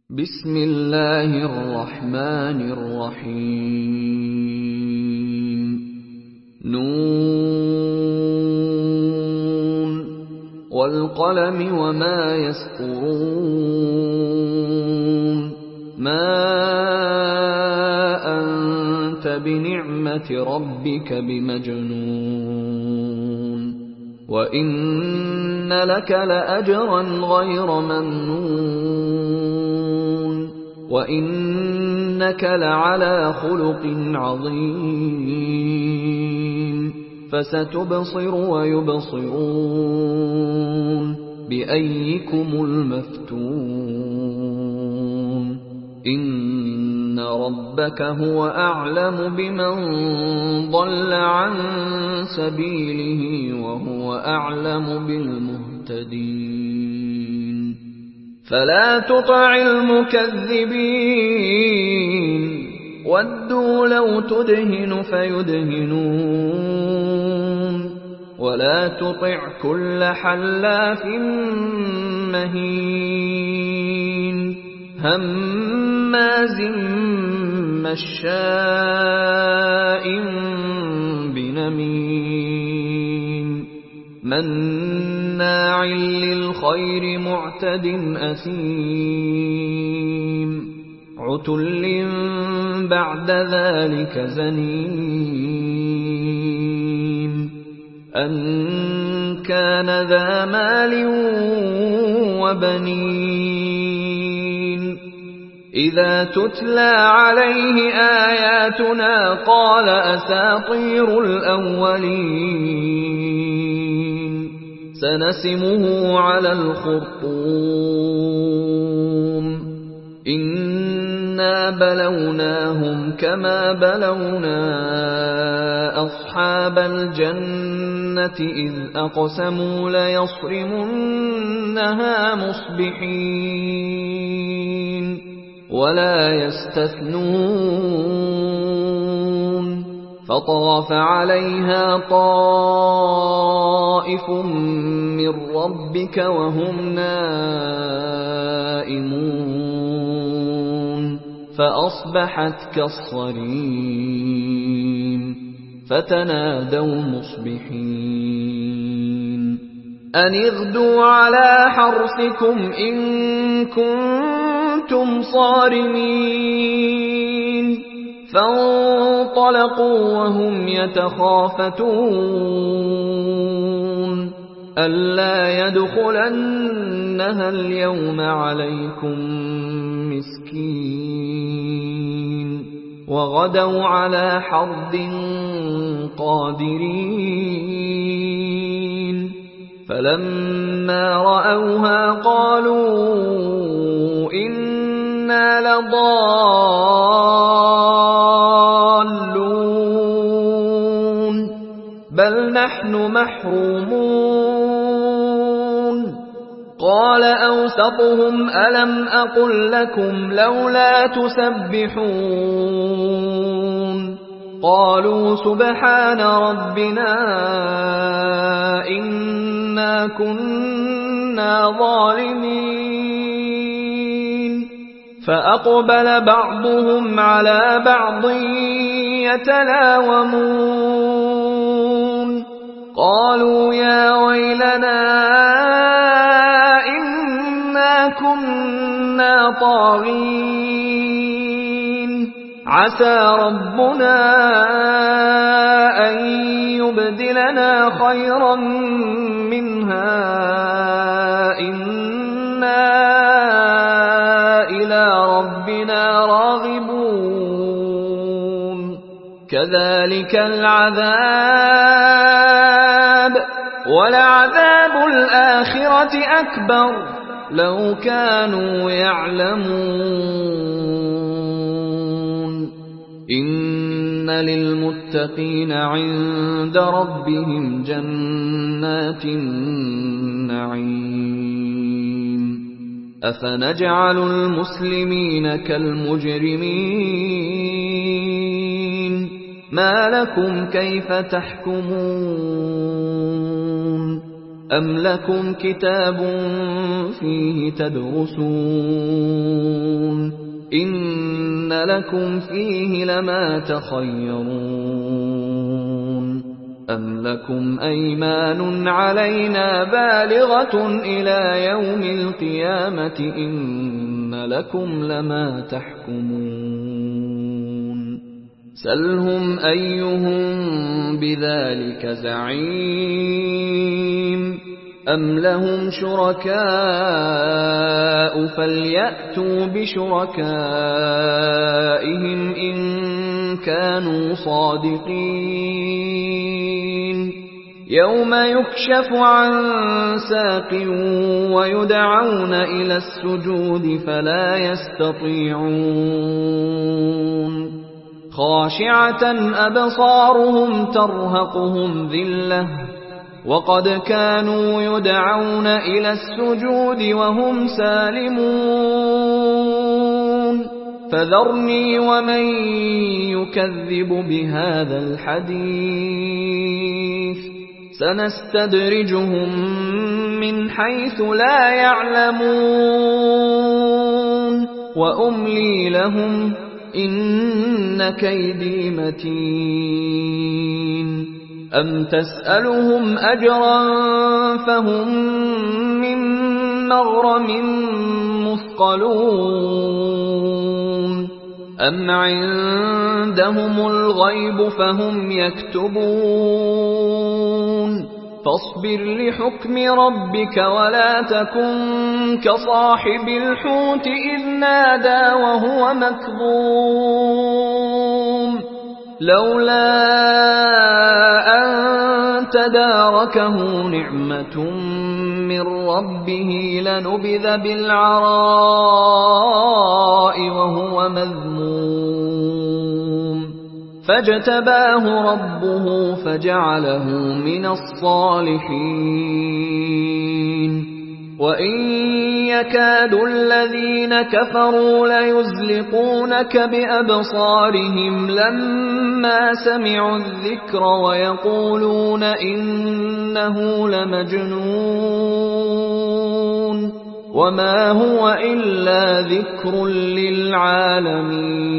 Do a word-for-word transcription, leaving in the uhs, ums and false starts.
بسم الله الرحمن الرحيم نون والقلم وما يسطرون ما أنت بنعمة ربك بمجنون وإن لك لأجرا غير ممنون وإنك لعلى خلق عظيم فستبصر ويبصرون بأيكم المفتون إن ربك هو أعلم بمن ضل عن سبيله وهو أعلم بالمهتدين فلا تطع المكذبين ودوا لو تدهن فيدهنون ولا تطع كل حلاف مهين هماز مشاء بنميم مناع للخير معتد أثيم عتل بعد ذلك زنيم أن كان ذا مال وبنين إذا تتلى عليه آياتنا قال أساطير الأولين سنسمه على الخرطوم إنا بلوناهم كما بلونا أصحاب الجنة إذ أقسموا ليصرمنها مصبحين ولا يستثنون فطاف عليها طائف من ربك وهم نائمون فأصبحت كالصريم فتنادوا مصبحين أن اغدوا على حرثكم إن كنتم صارمين فانطلقوا وهم يتخافتون ألا يدخلنها اليوم عليكم مسكين وغدوا على حرد قادرين فلما رأوها قالوا إنا لضالون بل نحن محرومون قال أوسطهم ألم أقل لكم لولا تسبحون قالوا سبحان ربنا إنا كنا ظالمين فأقبل بعضهم على بعض يتلاومون قالوا يا ويلنا إنا كنا طاغين عسى ربنا أن يبدلنا خيرا منها إنا إلى ربنا راغبون كذلك العذاب ولعذاب الآخرة أكبر لو كانوا يعلمون إن للمتقين عند ربهم جنات النعيم أفنجعل المسلمين كالمجرمين ما لكم كيف تحكمون أم لكم كتاب فيه تدرسون إن لكم فيه لما تخيرون أم لكم أيمان علينا بالغة إلى يوم القيامة إن لكم لما تحكمون سلهم أيهم بذلك زعيم أم لهم شركاء فليأتوا بشركائهم إن كانوا صادقين يوم يكشف عن ساق ويدعون إلى السجود فلا يستطيعون خاشعة أبصارهم ترهقهم ذلة وقد كانوا يدعون إلى السجود وهم سالمون فذرني ومن يكذب بهذا الحديث سنستدرجهم من حيث لا يعلمون وأملي لهم إن كيدي متين أم تسألهم أجرا فهم من مغرم مثقلون أم عندهم الغيب فهم يكتبون فاصبر لحكم ربك ولا تكن كصاحب الحوت إذ نادى وهو مكظوم لولا أن تداركه نعمة من ربه لنبذ بالعراء وهو مذموم فاجتباه ربه فجعله من الصالحين وإن يكاد الذين كفروا ليزلقونك بأبصارهم لما سمعوا الذكر ويقولون إنه لمجنون وما هو إلا ذكر للعالمين